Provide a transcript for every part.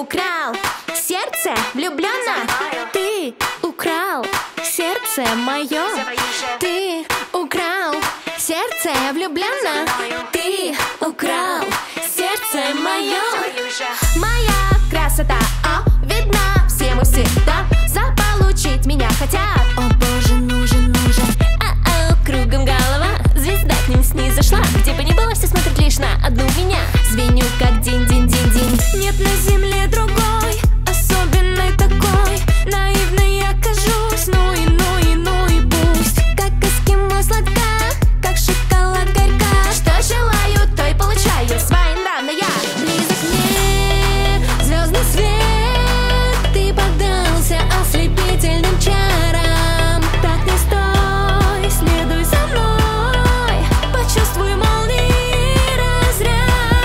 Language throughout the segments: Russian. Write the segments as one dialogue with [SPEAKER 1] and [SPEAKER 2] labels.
[SPEAKER 1] украл сердце влюбленно. Ты украл сердце мое. Ты украл сердце влюбленно. Ты украл сердце мое. Моя красота, видна всем и всегда. Заполучить меня хотят. О боже, нужен. Кругом голова, звезда к ним снизошла. Где бы ни было, все смотрят лишь на одну меня. Звеню как динь-динь-динь-динь. Нет на земле другой, особенной такой. Наивной я кажусь, ну и пусть. Как эскимо сладка, как шоколад горька. Что желаю, то и получаю. Своенравно я близок мне звездный свет. Ты поддался ослепительным чарам. Так не стой, следуй за мной. Почувствуй молнии разряд.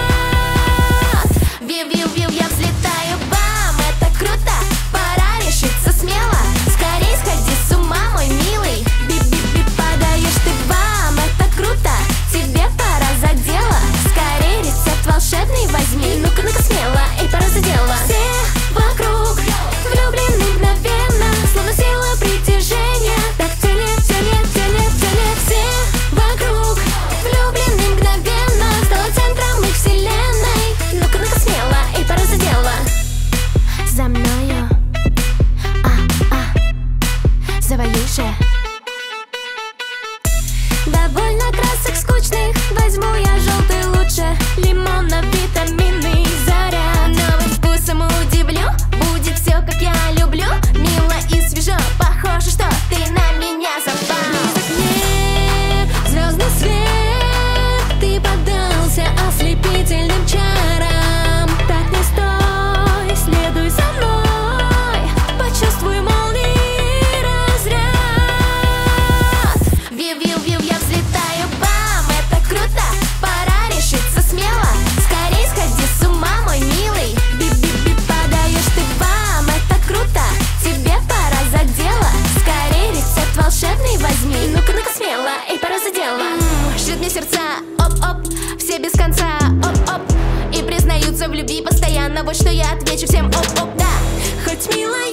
[SPEAKER 1] Виу-виу-виу, я взлетаю, бам, это круто. Пора решиться смело. Скорей сходи с ума, мой милый. Би-би-би, подаешь ты, бам, это круто. Тебе пора за дело. Скорей рецепт волшебный возьми. Ну-ка, ну-ка, смело, эй, пора за дело. Все вокруг влюблены мгновенно, словно сила притяжения. Так тянет. Все вокруг влюблены мгновенно, стала центром их вселенной. Ну-ка, ну-ка, смело, эй, пора за дело. За мною, завоюй же. Довольно красок скучных, возьму я желтый лучше. Лимонно-витаминный заряд. Новым вкусом удивлю, будет все, как я люблю. Мило и свежо, похоже, что ты на меня запал. Близок мне звездный свет. Ты поддался ослепительным чарам. Так не стой, следуй за мной. Почувствуй молнии разряд. Виу-виу-виу, я взлетаю, бам, это круто. Пора решиться смело. Скорей сходи с ума, мой милый. Би-би-би, подаешь ты, бам, это круто. Тебе пора за дело. Скорей рецепт волшебный возьми. Ну-ка, ну-ка, смело, эй, пора за дело. Ждут мне сердца, оп-оп, все без конца, оп-оп. И признаются в любви постоянно. Вот что я отвечу всем, оп-оп, да. Хоть милая